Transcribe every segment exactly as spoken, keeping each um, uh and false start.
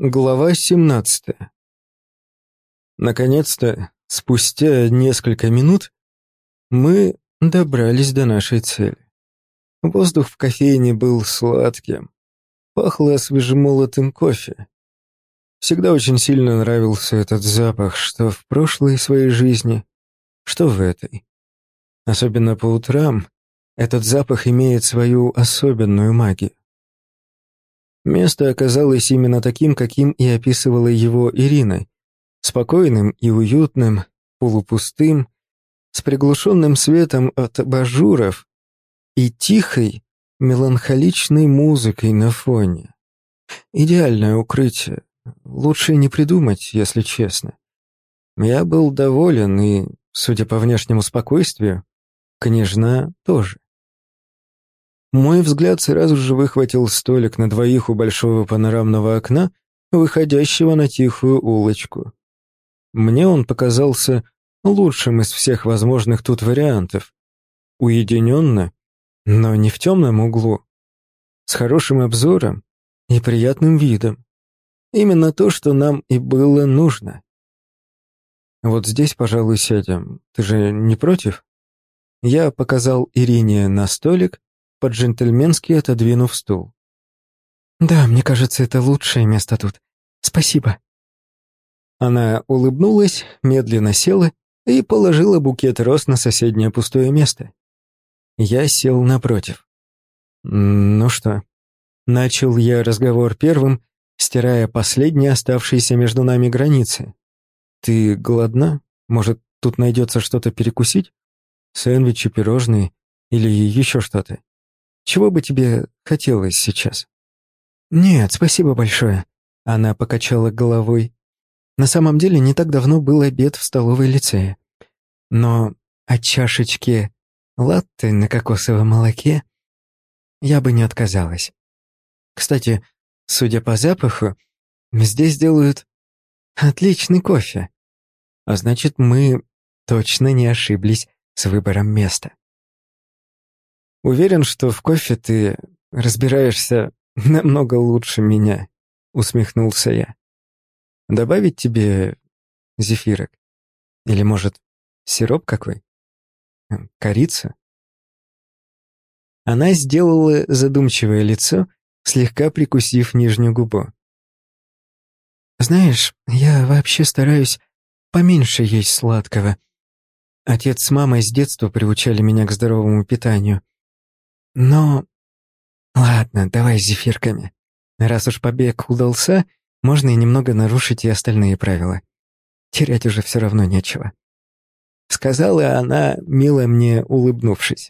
Глава семнадцатая. Наконец-то, спустя несколько минут, мы добрались до нашей цели. Воздух в кофейне был сладким, пахло свежемолотым кофе. Всегда очень сильно нравился этот запах, что в прошлой своей жизни, что в этой. Особенно по утрам этот запах имеет свою особенную магию. Место оказалось именно таким, каким и описывала его Ирина. Спокойным и уютным, полупустым, с приглушенным светом от абажуров и тихой, меланхоличной музыкой на фоне. Идеальное укрытие. Лучше не придумать, если честно. Я был доволен и, судя по внешнему спокойствию, княжна тоже. Мой взгляд сразу же выхватил столик на двоих у большого панорамного окна, выходящего на тихую улочку. Мне он показался лучшим из всех возможных тут вариантов. Уединенно, но не в темном углу. С хорошим обзором и приятным видом. Именно то, что нам и было нужно. Вот здесь, пожалуй, сядем. Ты же не против? Я показал Ирине на столик, по-джентльменски отодвинув стул. «Да, мне кажется, это лучшее место тут. Спасибо». Она улыбнулась, медленно села и положила букет роз на соседнее пустое место. Я сел напротив. «Ну что?» Начал я разговор первым, стирая последние оставшиеся между нами границы. «Ты голодна? Может, тут найдется что-то перекусить? Сэндвичи, пирожные или еще что-то? Чего бы тебе хотелось сейчас?» «Нет, спасибо большое», — она покачала головой. «На самом деле не так давно был обед в столовой лицея. Но от чашечки латте на кокосовом молоке я бы не отказалась. Кстати, судя по запаху, здесь делают отличный кофе. А значит, мы точно не ошиблись с выбором места. Уверен, что в кофе ты разбираешься намного лучше меня», — усмехнулся я. «Добавить тебе зефирок? Или, может, сироп какой? Корица?» Она сделала задумчивое лицо, слегка прикусив нижнюю губу. «Знаешь, я вообще стараюсь поменьше есть сладкого. Отец с мамой с детства приучали меня к здоровому питанию. Но... Ладно, давай с зефирками. Раз уж побег удался, можно и немного нарушить и остальные правила. Терять уже все равно нечего», — сказала она, мило мне улыбнувшись.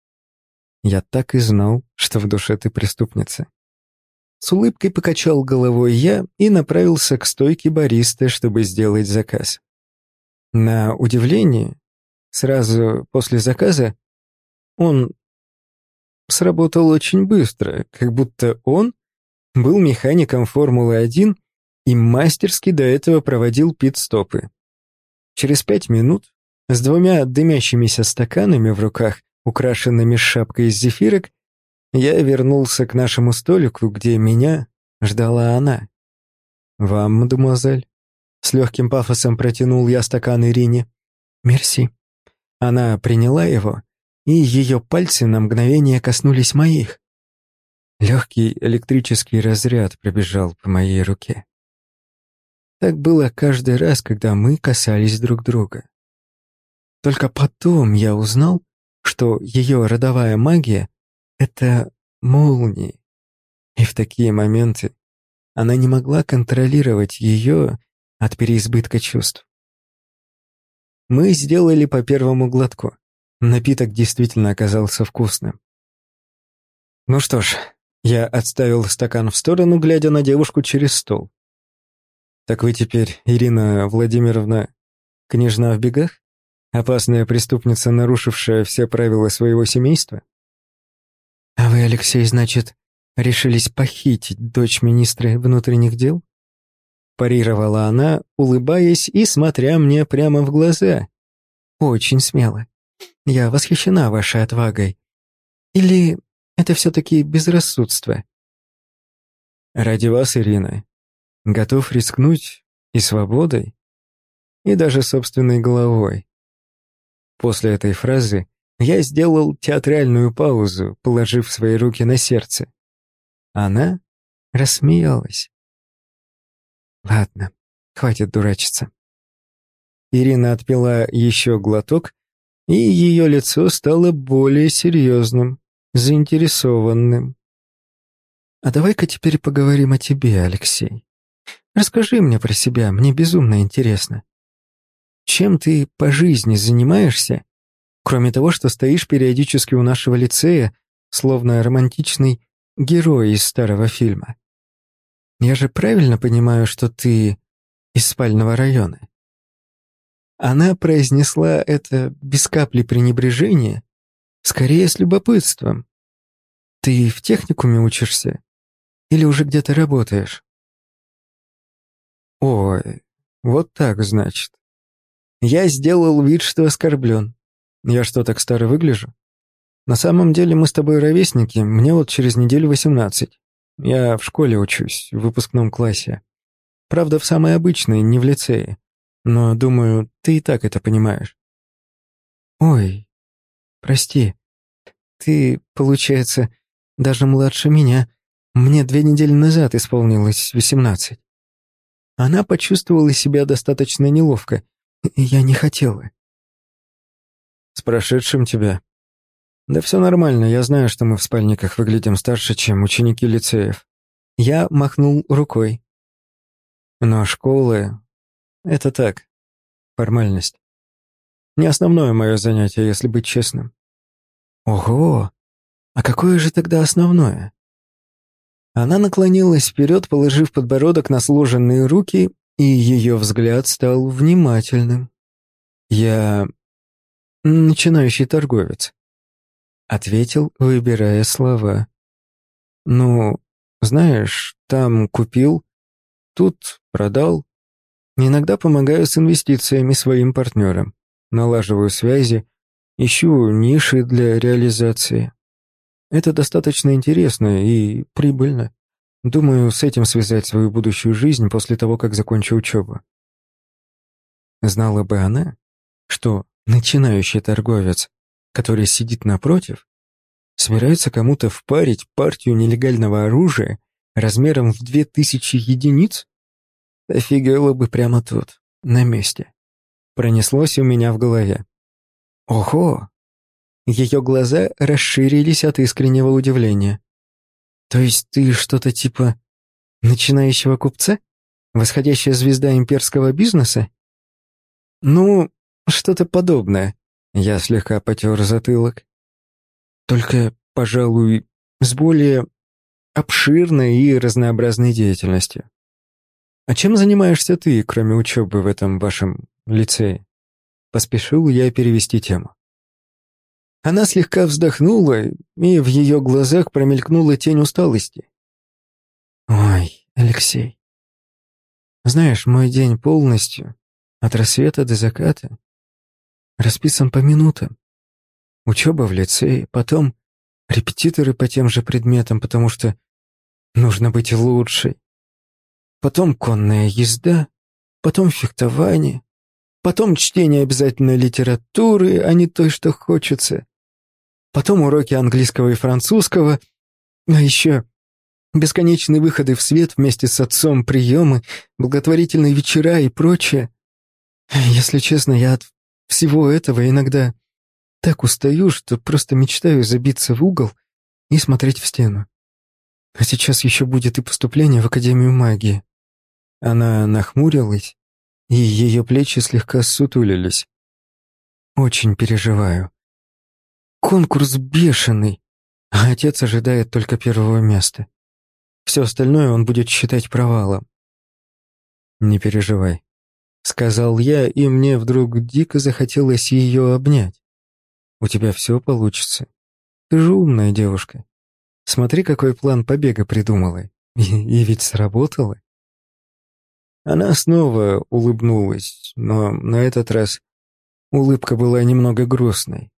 «Я так и знал, что в душе ты преступница». С улыбкой покачал головой я и направился к стойке бариста, чтобы сделать заказ. На удивление, сразу после заказа он сработал очень быстро, как будто он был механиком Формулы один и мастерски до этого проводил пит-стопы. Через пять минут с двумя дымящимися стаканами в руках, украшенными шапкой из зефирок, я вернулся к нашему столику, где меня ждала она. «Вам, мадемуазель?» С легким пафосом протянул я стакан Ирине. «Мерси». Она приняла его, и ее пальцы на мгновение коснулись моих. Легкий электрический разряд пробежал по моей руке. Так было каждый раз, когда мы касались друг друга. Только потом я узнал, что ее родовая магия — это молнии, и в такие моменты она не могла контролировать ее от переизбытка чувств. Мы сделали по первому глотку. Напиток действительно оказался вкусным. Ну что ж, я отставил стакан в сторону, глядя на девушку через стол. «Так вы теперь, Ирина Владимировна, княжна в бегах? Опасная преступница, нарушившая все правила своего семейства?» «А вы, Алексей, значит, решились похитить дочь министра внутренних дел?» Парировала она, улыбаясь и смотря мне прямо в глаза. «Очень смело. Я восхищена вашей отвагой. Или это все-таки безрассудство?» «Ради вас, Ирина, готов рискнуть и свободой, и даже собственной головой. После этой фразы я сделал театральную паузу, положив свои руки на сердце. Она рассмеялась. Ладно, хватит дурачиться. Ирина отпила еще глоток, и ее лицо стало более серьезным, заинтересованным. А давай-ка теперь поговорим о тебе, Алексей. Расскажи мне про себя, мне безумно интересно. Чем ты по жизни занимаешься, кроме того, что стоишь периодически у нашего лицея, словно романтичный герой из старого фильма? Я же правильно понимаю, что ты из спального района?» Она произнесла это без капли пренебрежения, скорее с любопытством. «Ты в техникуме учишься? Или уже где-то работаешь?» «Ой, вот так, значит. Я сделал вид, что оскорблен. Я что, так старо выгляжу? На самом деле мы с тобой ровесники, мне вот через неделю восемнадцать. Я в школе учусь, в выпускном классе. Правда, в самой обычной, не в лицее. Но, думаю, ты и так это понимаешь». «Ой, прости. Ты, получается, даже младше меня. Мне две недели назад исполнилось восемнадцать». Она почувствовала себя достаточно неловко. «Я не хотела». «С прошедшим тебя». «Да все нормально, я знаю, что мы в спальниках выглядим старше, чем ученики лицеев». Я махнул рукой. «Но школы — это так, формальность. Не основное мое занятие, если быть честным». «Ого! А какое же тогда основное?» Она наклонилась вперед, положив подбородок на сложенные руки, и ее взгляд стал внимательным. «Я начинающий торговец», — ответил, выбирая слова. «Ну, знаешь, там купил, тут продал. Иногда помогаю с инвестициями своим партнерам, налаживаю связи, ищу ниши для реализации. Это достаточно интересно и прибыльно. Думаю, с этим связать свою будущую жизнь после того, как закончу учебу». Знала бы она, что начинающий торговец, который сидит напротив, собирается кому-то впарить партию нелегального оружия размером в две тысячи единиц, офигела бы прямо тут, на месте. Пронеслось у меня в голове. «Ого!» Ее глаза расширились от искреннего удивления. «То есть ты что-то типа начинающего купца? Восходящая звезда имперского бизнеса?» «Ну, что-то подобное». Я слегка потер затылок. «Только, пожалуй, с более обширной и разнообразной деятельностью. А чем занимаешься ты, кроме учебы в этом вашем лицее?» Поспешил я перевести тему. Она слегка вздохнула, и в ее глазах промелькнула тень усталости. «Ой, Алексей, знаешь, мой день полностью, от рассвета до заката, расписан по минутам. Учеба в лицее, потом репетиторы по тем же предметам, потому что нужно быть лучшей. Потом конная езда, потом фехтование, потом чтение обязательной литературы, а не той, что хочется. Потом уроки английского и французского, а еще бесконечные выходы в свет вместе с отцом, приемы, благотворительные вечера и прочее. Если честно, я от всего этого иногда так устаю, что просто мечтаю забиться в угол и смотреть в стену. А сейчас еще будет и поступление в Академию магии». Она нахмурилась, и ее плечи слегка ссутулились. «Очень переживаю. Конкурс бешеный, а отец ожидает только первого места. Все остальное он будет считать провалом». «Не переживай», — сказал я, и мне вдруг дико захотелось ее обнять. «У тебя все получится. Ты же умная девушка. Смотри, какой план побега придумала. И, и ведь сработало». Она снова улыбнулась, но на этот раз улыбка была немного грустной.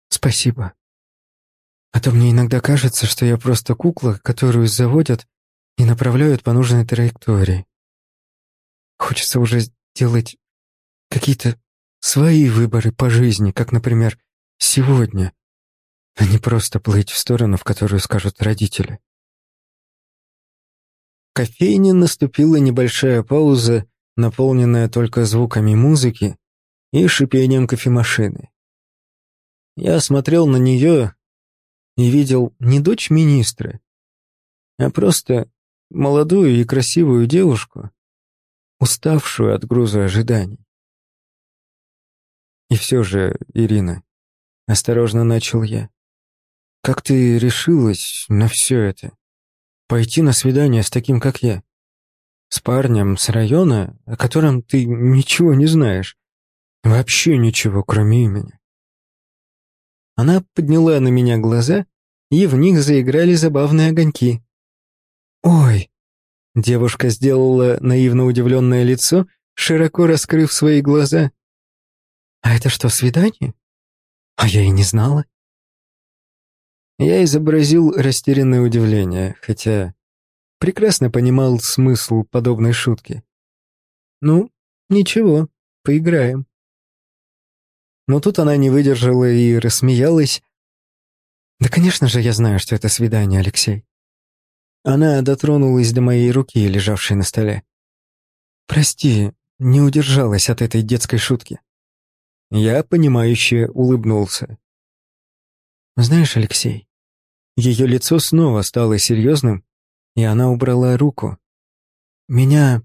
«Спасибо. А то мне иногда кажется, что я просто кукла, которую заводят и направляют по нужной траектории. Хочется уже сделать какие-то свои выборы по жизни, как, например, сегодня, а не просто плыть в сторону, в которую скажут родители. В кофейне наступила небольшая пауза, наполненная только звуками музыки и шипением кофемашины. Я смотрел на нее и видел не дочь министра, а просто молодую и красивую девушку, уставшую от груза ожиданий. И все же, Ирина, осторожно начал я, как ты решилась на все это? Пойти на свидание с таким, как я? С парнем с района, о котором ты ничего не знаешь. Вообще ничего, кроме имени. Она подняла на меня глаза, и в них заиграли забавные огоньки. «Ой!» Девушка сделала наивно удивленное лицо, широко раскрыв свои глаза. «А это что, свидание? А я и не знала». Я изобразил растерянное удивление, хотя прекрасно понимал смысл подобной шутки. «Ну, ничего, поиграем». Но тут она не выдержала и рассмеялась. «Да, конечно же, я знаю, что это свидание, Алексей». Она дотронулась до моей руки, лежавшей на столе. «Прости, не удержалась от этой детской шутки». Я, понимающе улыбнулся. «Знаешь, Алексей...» Ее лицо снова стало серьезным, и она убрала руку. «Меня...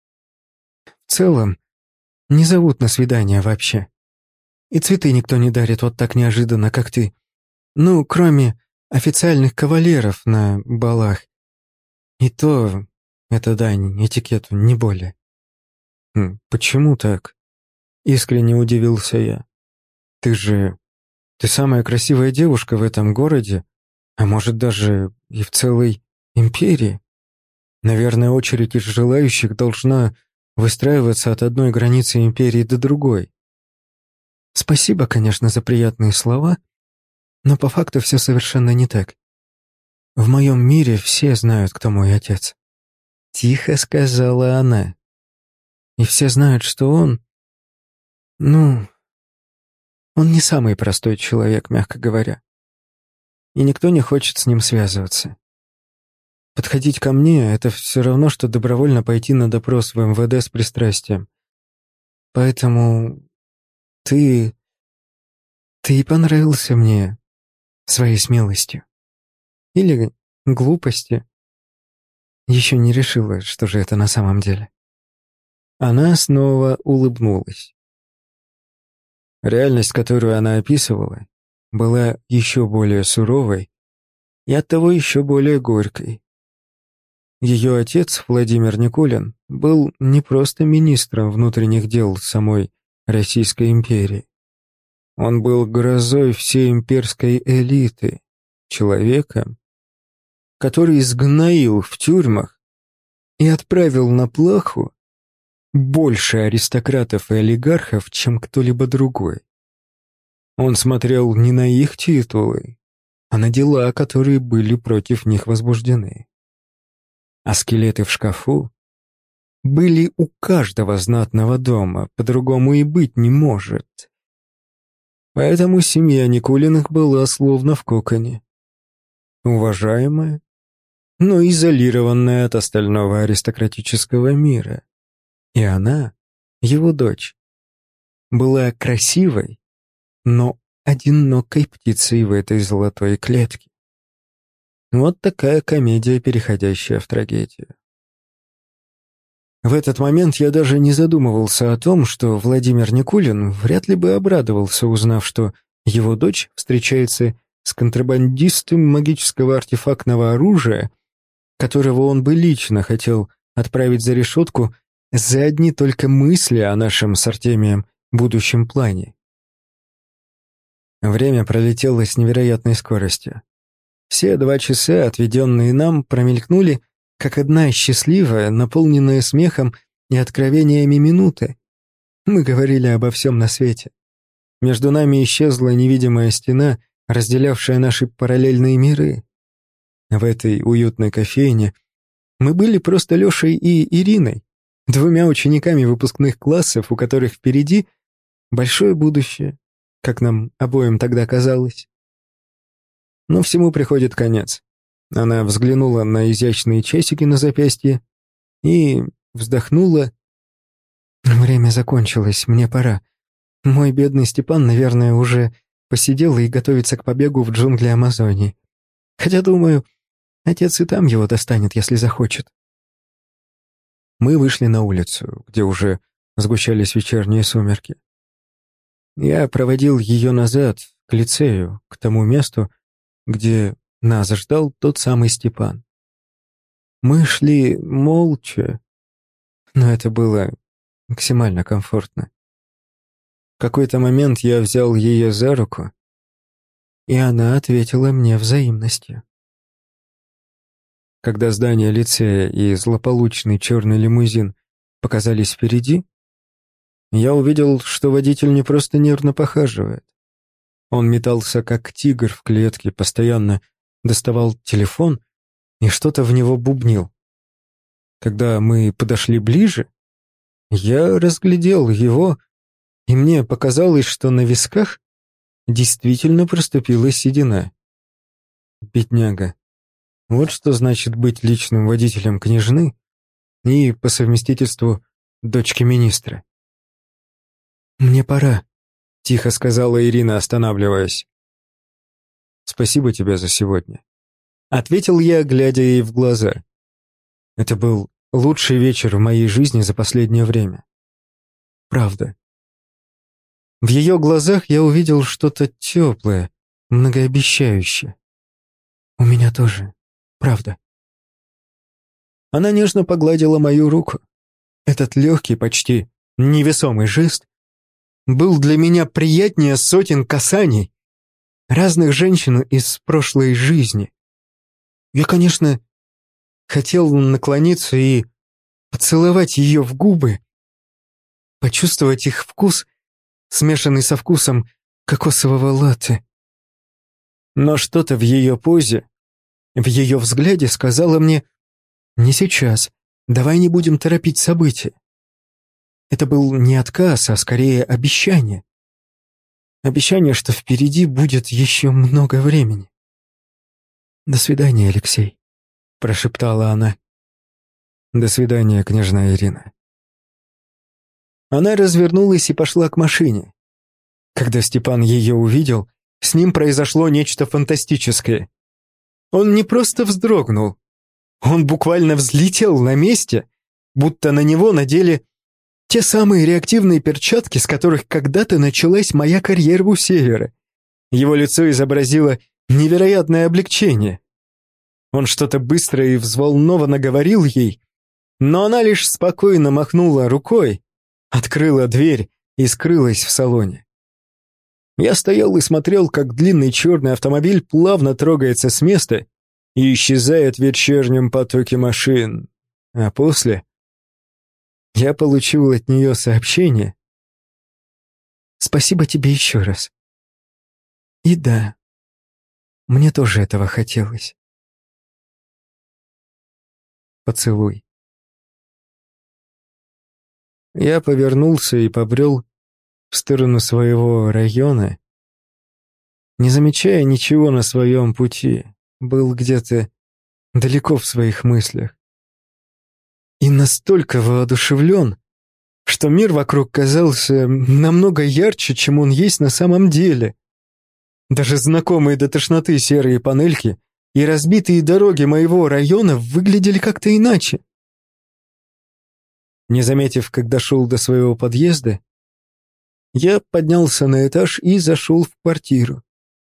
в целом не зовут на свидание вообще. И цветы никто не дарит вот так неожиданно, как ты. Ну, кроме официальных кавалеров на балах. И то это дань этикету, не более». Хм, «Почему так?» — искренне удивился я. «Ты же... ты самая красивая девушка в этом городе, а может даже и в целой империи. Наверное, очередь из желающих должна выстраиваться от одной границы империи до другой. Спасибо, конечно, за приятные слова, но по факту все совершенно не так. В моем мире все знают, кто мой отец». Тихо сказала она. «И все знают, что он... ну... он не самый простой человек, мягко говоря. И никто не хочет с ним связываться. Подходить ко мне — это все равно, что добровольно пойти на допрос в эм вэ дэ с пристрастием. Поэтому ты... ты и понравился мне своей смелостью. Или глупостью. Еще не решила, что же это на самом деле». Она снова улыбнулась. Реальность, которую она описывала, была еще более суровой и оттого еще более горькой. Ее отец, Владимир Никулин, был не просто министром внутренних дел самой Российской империи. Он был грозой всей имперской элиты, человеком, который сгноил в тюрьмах и отправил на плаху больше аристократов и олигархов, чем кто-либо другой. Он смотрел не на их титулы, а на дела, которые были против них возбуждены. А скелеты в шкафу были у каждого знатного дома, по-другому и быть не может. Поэтому семья Никулиных была словно в коконе. Уважаемая, но изолированная от остального аристократического мира. И она, его дочь, была красивой, но одинокой птицей в этой золотой клетке. Вот такая комедия, переходящая в трагедию. В этот момент я даже не задумывался о том, что Владимир Никулин вряд ли бы обрадовался, узнав, что его дочь встречается с контрабандистом магического артефактного оружия, которого он бы лично хотел отправить за решетку за одни только мысли о нашем с Артемием будущем плане. Время пролетело с невероятной скоростью. Все два часа, отведенные нам, промелькнули, как одна счастливая, наполненная смехом и откровениями минута. Мы говорили обо всем на свете. Между нами исчезла невидимая стена, разделявшая наши параллельные миры. В этой уютной кофейне Мы были просто Лешей и Ириной, двумя учениками выпускных классов, у которых впереди большое будущее, как нам обоим тогда казалось. Но всему приходит конец. Она взглянула на изящные часики на запястье и вздохнула. «Время закончилось, мне пора. Мой бедный Степан, наверное, уже посидел и готовится к побегу в джунгли Амазонии. Хотя, думаю, отец и там его достанет, если захочет». Мы вышли на улицу, где уже сгущались вечерние сумерки. Я проводил ее назад, к лицею, к тому месту, где нас ждал тот самый Степан. Мы шли молча, но это было максимально комфортно. В какой-то момент я взял ее за руку, и она ответила мне взаимностью. Когда здание лицея и злополучный черный лимузин показались впереди, я увидел, что водитель не просто нервно похаживает. Он метался, как тигр в клетке, постоянно доставал телефон и что-то в него бубнил. Когда мы подошли ближе, я разглядел его, и мне показалось, что на висках действительно проступила седина. Бедняга. Вот что значит быть личным водителем княжны и, по совместительству, дочки министра. «Мне пора», — тихо сказала Ирина, останавливаясь. «Спасибо тебе за сегодня», — ответил я, глядя ей в глаза. Это был лучший вечер в моей жизни за последнее время. Правда. В ее глазах я увидел что-то теплое, многообещающее. У меня тоже. Правда. Она нежно погладила мою руку. Этот легкий, почти невесомый жест был для меня приятнее сотен касаний разных женщин из прошлой жизни. Я, конечно, хотел наклониться и поцеловать ее в губы, почувствовать их вкус, смешанный со вкусом кокосового латте. Но что-то в ее позе, в ее взгляде сказала мне: «Не сейчас, давай не будем торопить события». Это был не отказ, а скорее обещание. Обещание, что впереди будет еще много времени. «До свидания, Алексей», — прошептала она. «До свидания, княжна Ирина». Она развернулась и пошла к машине. Когда Степан ее увидел, с ним произошло нечто фантастическое. Он не просто вздрогнул, он буквально взлетел на месте, будто на него надели те самые реактивные перчатки, с которых когда-то началась моя карьера у Севера. Его лицо изобразило невероятное облегчение. Он что-то быстро и взволнованно говорил ей, но она лишь спокойно махнула рукой, открыла дверь и скрылась в салоне. Я стоял и смотрел, как длинный черный автомобиль плавно трогается с места и исчезает в вечернем потоке машин. А после я получил от нее сообщение: «Спасибо тебе еще раз». И да, мне тоже этого хотелось. Поцелуй. Я повернулся и побрел в сторону своего района, не замечая ничего на своем пути, был где-то далеко в своих мыслях. И настолько воодушевлен, что мир вокруг казался намного ярче, чем он есть на самом деле. Даже знакомые до тошноты серые панельки и разбитые дороги моего района выглядели как-то иначе. Не заметив, как дошел до своего подъезда, я поднялся на этаж и зашел в квартиру.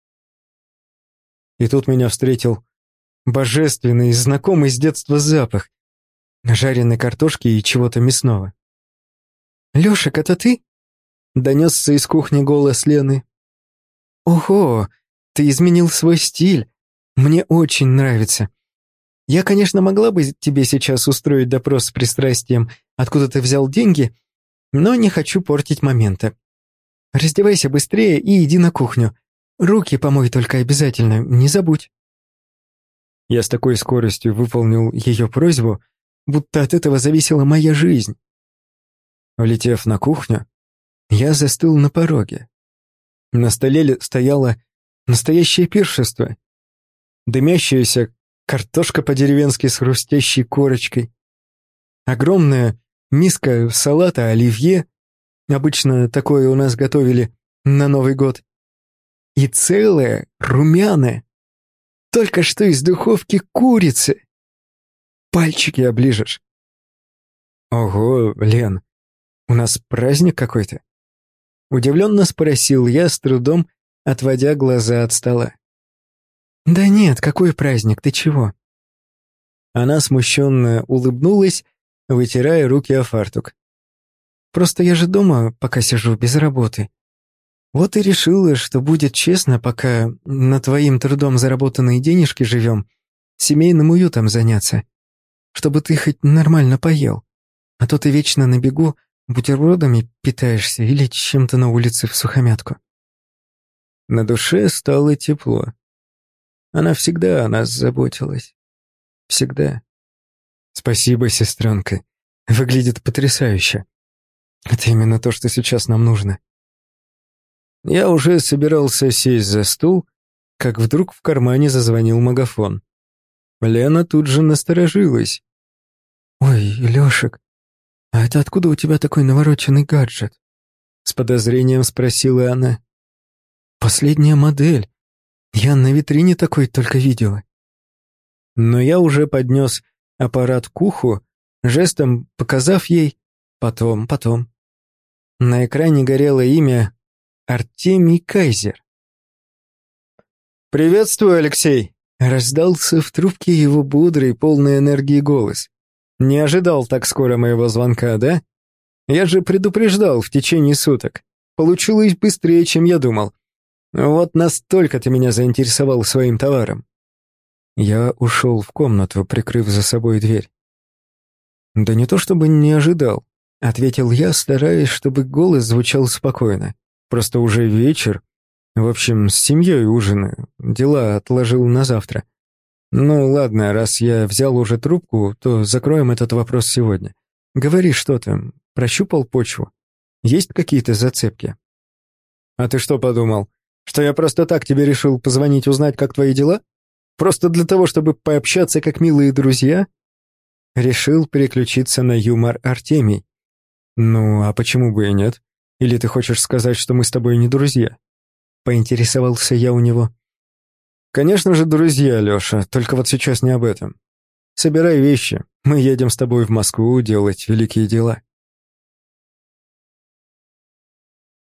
И тут меня встретил божественный, знакомый с детства запах жареной картошки и чего-то мясного. «Лешек, это ты?» — донесся из кухни голос Лены. «Ого, ты изменил свой стиль. Мне очень нравится. Я, конечно, могла бы тебе сейчас устроить допрос с пристрастием, откуда ты взял деньги, но не хочу портить момента. Раздевайся быстрее и иди на кухню. Руки помой только обязательно, не забудь». Я с такой скоростью выполнил ее просьбу, будто от этого зависела моя жизнь. Влетев на кухню, я застыл на пороге. На столе стояло настоящее пиршество. Дымящаяся картошка по-деревенски с хрустящей корочкой, огромная миска салата оливье, обычно такое у нас готовили на Новый год, и целая румяная, только что из духовки курица. Пальчики оближешь. Ого, Лен, у нас праздник какой-то? Удивленно спросил я, с трудом отводя глаза от стола. Да нет, какой праздник, ты чего? Она смущенно улыбнулась, вытирая руки о фартук. Просто я же дома пока сижу без работы. Вот и решила, что будет честно, пока на твоим трудом заработанные денежки живем, семейным уютом заняться, чтобы ты хоть нормально поел. А то ты вечно на бегу бутербродами питаешься или чем-то на улице всухомятку. На душе стало тепло. Она всегда о нас заботилась. Всегда. Спасибо, сестренка. Выглядит потрясающе. Это именно то, что сейчас нам нужно. Я уже собирался сесть за стул, как вдруг в кармане зазвонил магафон. Лена тут же насторожилась. «Ой, Лешек, а это откуда у тебя такой навороченный гаджет?» С подозрением спросила она. «Последняя модель. Я на витрине такой только видела». Но я уже поднес аппарат к уху, жестом показав ей «потом, потом». На экране горело имя Артемий Кайзер. «Приветствую, Алексей!» — раздался в трубке его бодрый, полный энергии голос. «Не ожидал так скоро моего звонка, да? Я же предупреждал в течение суток. Получилось быстрее, чем я думал. Вот настолько ты меня заинтересовал своим товаром». Я ушел в комнату, прикрыв за собой дверь. «Да не то чтобы не ожидал», — ответил я, стараясь, чтобы голос звучал спокойно. «Просто уже вечер. В общем, с семьей ужинаю. Дела отложил на завтра. Ну ладно, раз я взял уже трубку, то закроем этот вопрос сегодня. Говори, что там, прощупал почву? Есть какие-то зацепки?» «А ты что подумал? Что я просто так тебе решил позвонить узнать, как твои дела? Просто для того, чтобы пообщаться как милые друзья?» Решил переключиться на юмор Артемий. «Ну, а почему бы и нет? Или ты хочешь сказать, что мы с тобой не друзья?» Поинтересовался я у него. «Конечно же, друзья, Леша, только вот сейчас не об этом. Собирай вещи, мы едем с тобой в Москву делать великие дела».